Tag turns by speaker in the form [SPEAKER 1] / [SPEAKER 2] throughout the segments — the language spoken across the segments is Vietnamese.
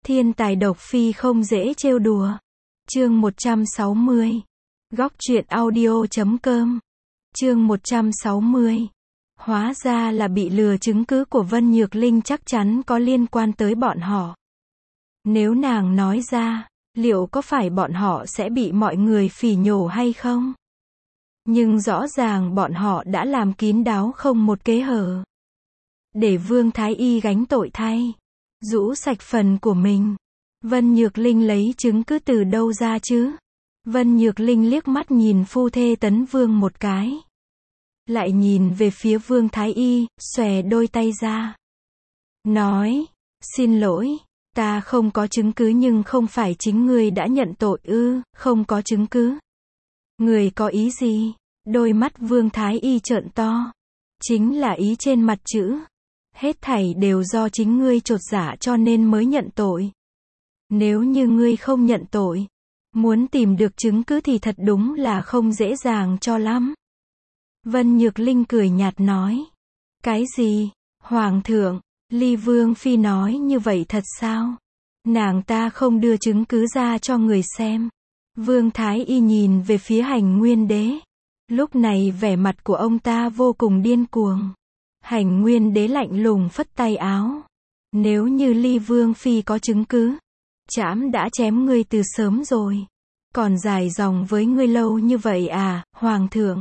[SPEAKER 1] Thiên tài độc phi không dễ trêu đùa. Chương 160. Góc truyện audio.com. Chương 160. Hóa ra là bị lừa, chứng cứ của Vân Nhược Linh chắc chắn có liên quan tới bọn họ. Nếu nàng nói ra, liệu có phải bọn họ sẽ bị mọi người phỉ nhổ hay không? Nhưng rõ ràng bọn họ đã làm kín đáo không một kẽ hở. Để Vương Thái Y gánh tội thay. Rũ sạch phần của mình. Vân Nhược Linh lấy chứng cứ từ đâu ra chứ? Vân Nhược Linh liếc mắt nhìn phu thê Tấn Vương một cái. Lại nhìn về phía Vương Thái Y, xòe đôi tay ra. Nói, xin lỗi, ta không có chứng cứ, nhưng không phải chính ngươi đã nhận tội ư? Không có chứng cứ. Người có ý gì? Đôi mắt Vương Thái Y trợn to. Chính là ý trên mặt chữ. Hết thảy đều do chính ngươi chột dạ cho nên mới nhận tội. Nếu như ngươi không nhận tội, muốn tìm được chứng cứ thì thật đúng là không dễ dàng cho lắm. Vân Nhược Linh cười nhạt nói. Cái gì? Hoàng thượng, Ly Vương Phi nói như vậy thật sao? Nàng ta không đưa chứng cứ ra cho người xem. Vương Thái Y nhìn về phía Hành Nguyên Đế. Lúc này vẻ mặt của ông ta vô cùng điên cuồng. Hành Nguyên Đế lạnh lùng phất tay áo. Nếu như Ly Vương Phi có chứng cứ, trẫm đã chém ngươi từ sớm rồi. Còn dài dòng với ngươi lâu như vậy à, Hoàng thượng?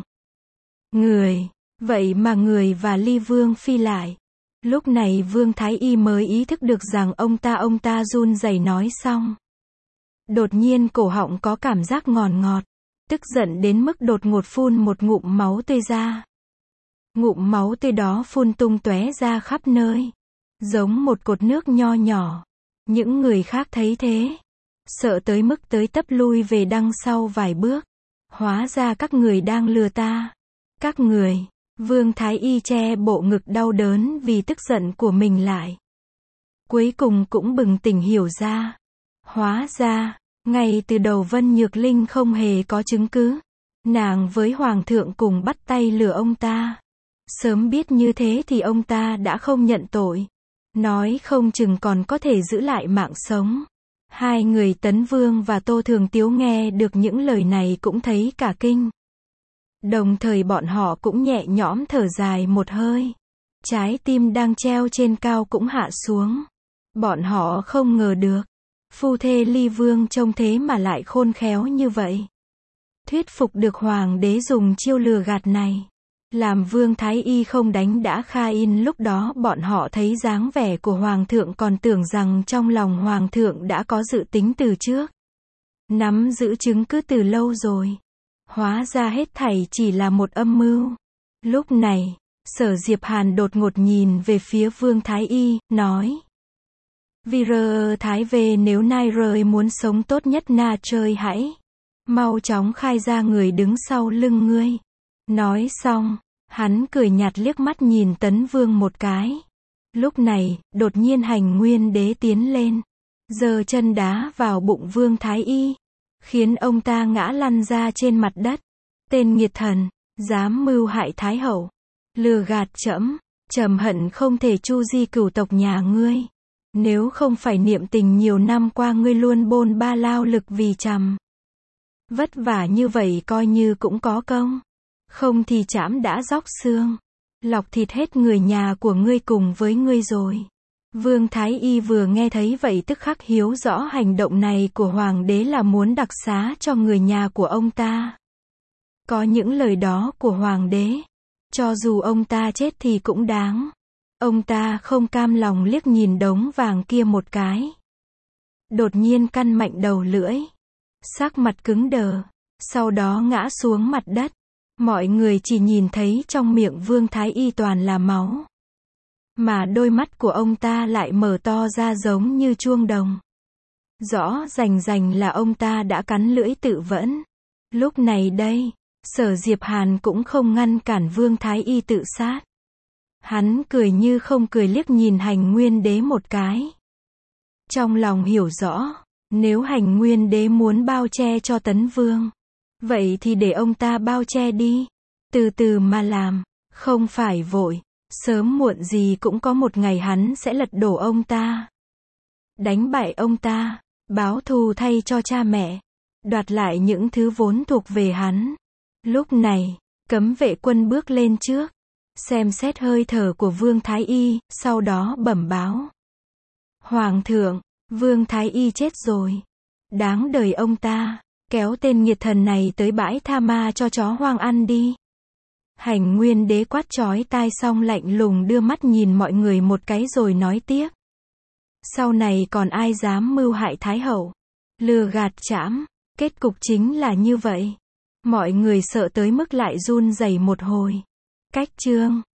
[SPEAKER 1] Vậy mà người và Ly Vương Phi lại. Lúc này Vương Thái Y mới ý thức được rằng ông ta run rẩy nói xong. Đột nhiên cổ họng có cảm giác ngọt ngọt. Tức giận đến mức đột ngột phun một ngụm máu tươi ra. Ngụm máu tươi đó phun tung tóe ra khắp nơi. Giống một cột nước nho nhỏ. Những người khác thấy thế, sợ tới mức tới tấp lui về đằng sau vài bước. Hóa ra các người đang lừa ta. Các người. Vương Thái Y che bộ ngực đau đớn vì tức giận của mình lại. Cuối cùng cũng bừng tỉnh hiểu ra. Hóa ra, ngay từ đầu Vân Nhược Linh không hề có chứng cứ. Nàng với Hoàng thượng cùng bắt tay lừa ông ta. Sớm biết như thế thì ông ta đã không nhận tội. Nói không chừng còn có thể giữ lại mạng sống. Hai người Tấn Vương và Tô Thường Tiếu nghe được những lời này cũng thấy cả kinh. Đồng thời bọn họ cũng nhẹ nhõm thở dài một hơi. Trái tim đang treo trên cao cũng hạ xuống. Bọn họ không ngờ được. Phu thê Ly Vương trông thế mà lại khôn khéo như vậy. Thuyết phục được Hoàng đế dùng chiêu lừa gạt này. Làm Vương Thái Y không đánh đã khai in. Lúc đó bọn họ thấy dáng vẻ của Hoàng thượng còn tưởng rằng trong lòng Hoàng thượng đã có dự tính từ trước. Nắm giữ chứng cứ từ lâu rồi. Hóa ra hết thảy chỉ là một âm mưu. Lúc này, Sở Diệp Hàn đột ngột nhìn về phía Vương Thái Y, nói. Vì Thái về, nếu nai rời muốn sống tốt nhất na chơi hãy. Mau chóng khai ra người đứng sau lưng ngươi. Nói xong, hắn cười nhạt liếc mắt nhìn Tấn Vương một cái. Lúc này, đột nhiên Hành Nguyên Đế tiến lên. Giơ chân đá vào bụng Vương Thái Y. Khiến ông ta ngã lăn ra trên mặt đất. Tên nghiệt thần, dám mưu hại Thái Hậu. Lừa gạt trẫm, trẫm hận không thể chu di cửu tộc nhà ngươi. Nếu không phải niệm tình nhiều năm qua ngươi luôn bôn ba lao lực vì trẫm. Vất vả như vậy coi như cũng có công. Không thì trẫm đã róc xương. Lọc thịt hết người nhà của ngươi cùng với ngươi rồi. Vương Thái Y vừa nghe thấy vậy tức khắc hiểu rõ hành động này của Hoàng đế là muốn đặc xá cho người nhà của ông ta. Có những lời đó của Hoàng đế, cho dù ông ta chết thì cũng đáng. Ông ta không cam lòng liếc nhìn đống vàng kia một cái. Đột nhiên căn mạnh đầu lưỡi. Sắc mặt cứng đờ. Sau đó ngã xuống mặt đất. Mọi người chỉ nhìn thấy trong miệng Vương Thái Y toàn là máu. Mà đôi mắt của ông ta lại mở to ra giống như chuông đồng. Rõ rành là ông ta đã cắn lưỡi tự vẫn. Lúc này đây, Sở Diệp Hàn cũng không ngăn cản Vương Thái Y tự sát. Hắn cười như không cười liếc nhìn Hành Nguyên Đế một cái. Trong lòng hiểu rõ, nếu Hành Nguyên Đế muốn bao che cho Tấn Vương, vậy thì để ông ta bao che đi. Từ từ mà làm, không phải vội. Sớm muộn gì cũng có một ngày hắn sẽ lật đổ ông ta. đánh bại ông ta, báo thù thay cho cha mẹ, đoạt lại những thứ vốn thuộc về hắn. Lúc này, cấm vệ quân bước lên trước, xem xét hơi thở của Vương Thái Y, sau đó bẩm báo. Hoàng thượng, Vương Thái Y chết rồi. Đáng đời ông ta, kéo tên nghiệt thần này tới bãi tha ma cho chó hoang ăn đi. Hành Nguyên Đế quát chói tai xong lạnh lùng đưa mắt nhìn mọi người một cái rồi nói tiếp. Sau này còn ai dám mưu hại Thái Hậu, lừa gạt trẫm, kết cục chính là như vậy. Mọi người sợ tới mức lại run rẩy một hồi. Cách chương